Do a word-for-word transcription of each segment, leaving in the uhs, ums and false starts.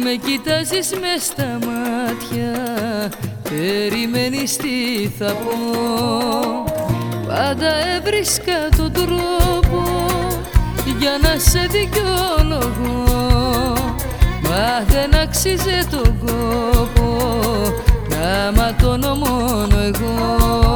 με κοιτάζεις μες στα μάτια, περιμένεις τι θα πω. Πάντα έβρισκα τον τρόπο για να σε δικαιολογώ, μα δεν αξίζει τον κόπο να ματώνω μόνο εγώ.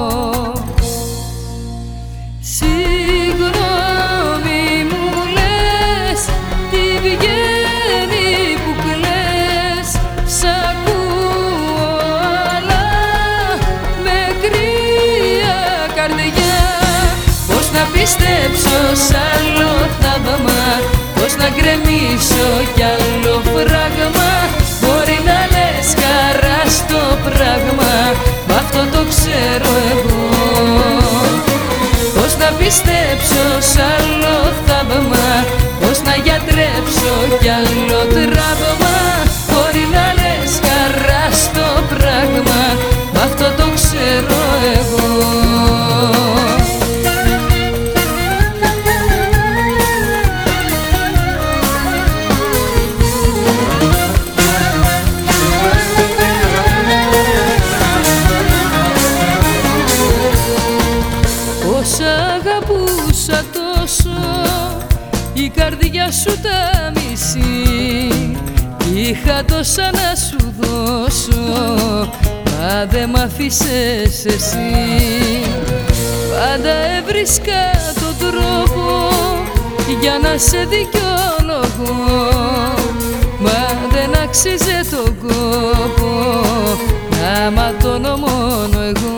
Συγγνώμη μου λες, τι βγαίνει που κλαις, σ' ακούω αλλά με κρύα καρδιά. Πώς να πιστέψω σ' άλλο θαύμα, πώς να γκρεμίσω κι άλλο φράγμα. Μπορεί να λες χαρά στο πράγμα, μ' αυτό το ξέρω εγώ. Πώς να πιστέψω σ' άλλο θαύμα, πώς να γιατρέψω κι άλλο τραύμα. Μπορεί να λες χαρά στο πράγμα, μ' αυτό το ξέρω εγώ. Αγαπούσα τόσο, η καρδιά σου τα μισεί. Είχα τόσα να σου δώσω, μα δε μ' άφησες εσύ. Πάντα έβρισκα τον τρόπο για να σε δικαιολογώ, μα δεν άξιζε τον κόπο να ματώνω μόνο εγώ.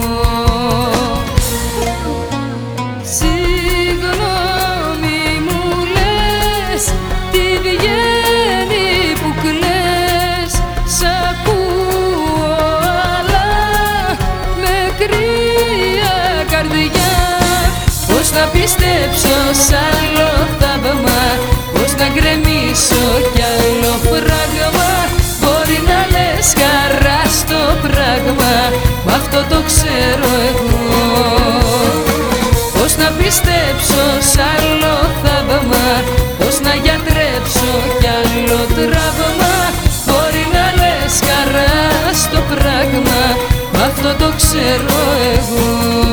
Συγγνώμη μου λες, τι βγαίνει που κλαις, σ' ακούω αλλά με κρύα καρδιά. Πώς να πιστέψω σ' άλλο θαύμα, πώς να γκρεμίσω κι άλλο φράγμα. Μπορεί να λες χαρά στο πράγμα, μ' αυτό το ξέρω εγώ. Πώς να πιστέψω σ' άλλο θαύμα, πώς να γιατρέψω κι άλλο τραύμα. Μπορεί να λες χαρά στο πράγμα, μ' αυτό το ξέρω εγώ.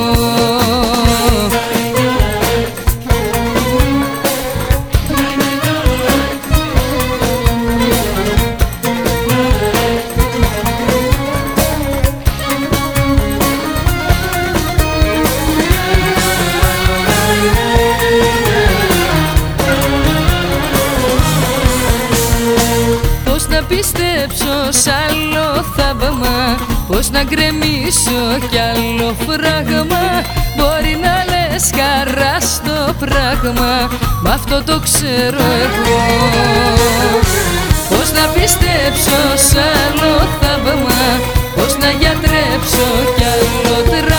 Πώς να πιστέψω σ' άλλο θαύμα, πώς να γκρεμίσω κι άλλο φράγμα. Μπορεί να λες χαρά στο πράγμα, μ' αυτό το ξέρω εγώ. Πώς να πιστέψω σ' άλλο θαύμα, πώς να γιατρέψω κι άλλο τραύμα.